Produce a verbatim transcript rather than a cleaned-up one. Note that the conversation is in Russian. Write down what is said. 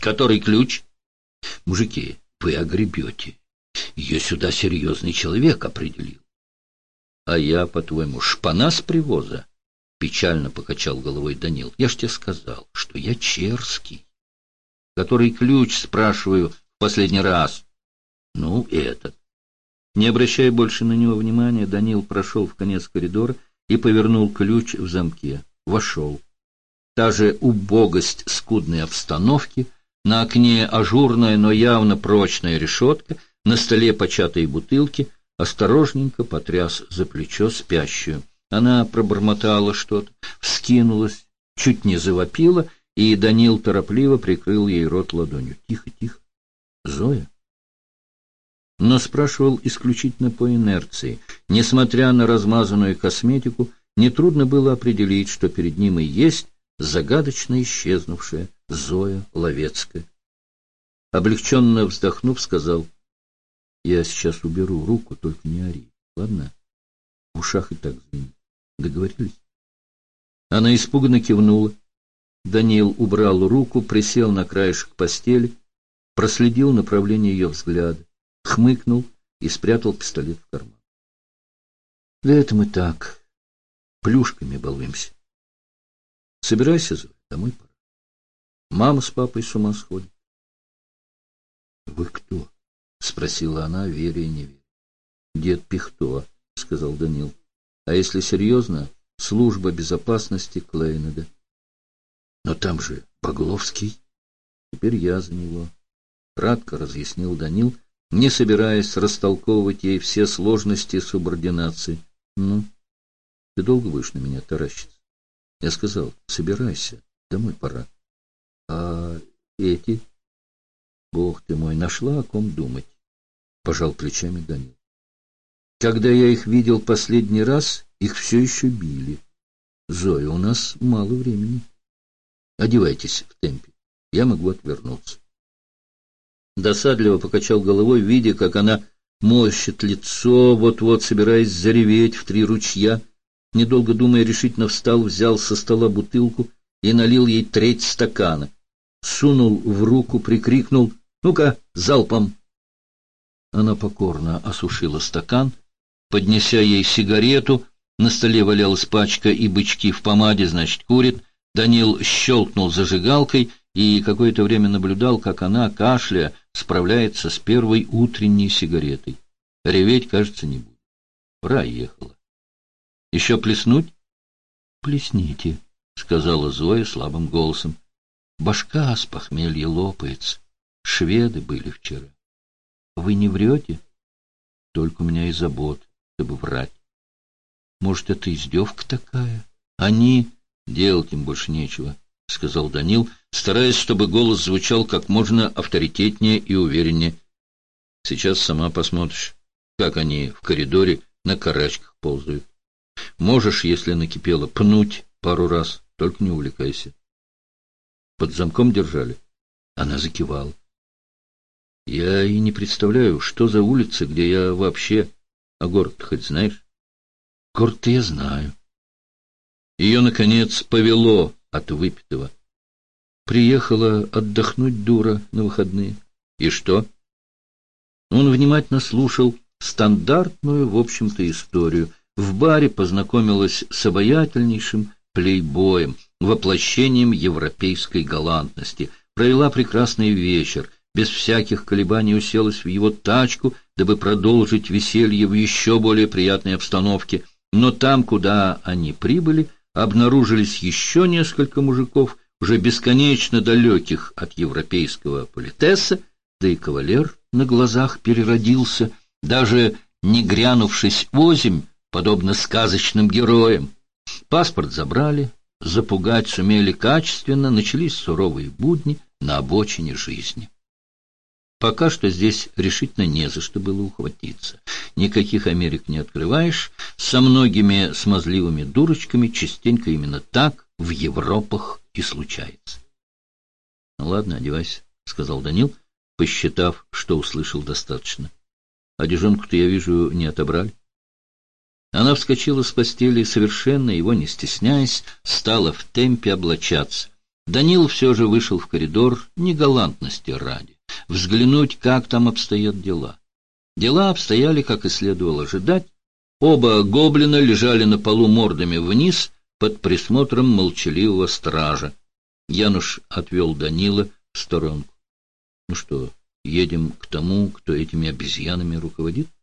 Который ключ? Мужики, вы огребете. Ее сюда серьезный человек определил. А я, по-твоему, шпана с привоза? Печально покачал головой Данил. Я ж тебе сказал, что я Черский. Который ключ, спрашиваю, в последний раз? Ну, этот. Не обращая больше на него внимания, Данил прошел в конец коридора и повернул ключ в замке. Вошел. Та же убогость скудной обстановки, на окне ажурная, но явно прочная решетка, на столе початые бутылки, осторожненько потряс за плечо спящую. Она пробормотала что-то, вскинулась, чуть не завопила, и Данил торопливо прикрыл ей рот ладонью. Тихо, тихо. Зоя? Но спрашивал исключительно по инерции. Несмотря на размазанную косметику, нетрудно было определить, что перед ним и есть загадочно исчезнувшая Зоя Ловецкая. Облегченно вздохнув, сказал: «Я сейчас уберу руку, только не ори, ладно? В ушах и так звенит. Договорились?» Она испуганно кивнула. Данил убрал руку, присел на краешек постели, проследил направление ее взгляда, хмыкнул и спрятал пистолет в карман. «Да это мы так, плюшками балуемся. Собирайся, Зоя, домой пора. Мама с папой с ума сходят». «Вы кто?» — спросила она, веря и не веря. «Дед Пихто», — сказал Данил. «А если серьезно, служба безопасности Клейнеда». «Но там же Багловский». «Теперь я за него», — кратко разъяснил Данил, не собираясь растолковывать ей все сложности субординации. «Ну, ты долго будешь на меня таращиться?» Я сказал: «Собирайся, домой пора». «А эти?» «Бог ты мой, нашла о ком думать», — пожал плечами Данил. «Когда я их видел последний раз, их все еще били. Зоя, у нас мало времени. Одевайтесь в темпе, я могу отвернуться». Досадливо покачал головой, видя, как она морщит лицо, вот-вот собираясь зареветь в три ручья. Недолго думая, решительно встал, взял со стола бутылку и налил ей треть стакана. Сунул в руку, прикрикнул: «Ну-ка, залпом!» Она покорно осушила стакан, поднеся ей сигарету. На столе валялась пачка и бычки в помаде, значит, курит. Данил щелкнул зажигалкой и какое-то время наблюдал, как она, кашляя, справляется с первой утренней сигаретой. Реветь, кажется, не будет. Проехала. «Еще плеснуть?» «Плесните», — сказала Зоя слабым голосом. «Башка с похмелья лопается. Шведы были вчера». «Вы не врете?» «Только у меня и забот, чтобы врать». «Может, это издевка такая? Они...» «Делать им больше нечего», — сказал Данил, стараясь, чтобы голос звучал как можно авторитетнее и увереннее. «Сейчас сама посмотришь, как они в коридоре на карачках ползают. Можешь, если накипело, пнуть пару раз, только не увлекайся». «Под замком держали?» Она закивала. «Я и не представляю, что за улица, где я вообще... А город хоть знаешь?» «Город-то я знаю». Ее, наконец, повело от выпитого. Приехала отдохнуть дура на выходные. И что? Он внимательно слушал стандартную, в общем-то, историю. В баре познакомилась с обаятельнейшим плейбоем, воплощением европейской галантности. Провела прекрасный вечер, без всяких колебаний уселась в его тачку, дабы продолжить веселье в еще более приятной обстановке. Но там, куда они прибыли, обнаружились еще несколько мужиков, уже бесконечно далеких от европейского политеса, да и кавалер на глазах переродился, даже не грянувшись озимь, подобно сказочным героям. Паспорт забрали, запугать сумели качественно, начались суровые будни на обочине жизни. Пока что здесь решительно не за что было ухватиться. Никаких Америк не открываешь, со многими смазливыми дурочками частенько именно так в Европах и случается. — Ну ладно, одевайся, — сказал Данил, посчитав, что услышал достаточно. — Одежонку-то, я вижу, не отобрали. Она вскочила с постели и, совершенно его не стесняясь, стала в темпе облачаться. Данил все же вышел в коридор не галантности ради, взглянуть, как там обстоят дела. Дела обстояли, как и следовало ожидать. Оба гоблина лежали на полу мордами вниз под присмотром молчаливого стража. Януш отвел Данила в сторонку. — Ну что, едем к тому, кто этими обезьянами руководит?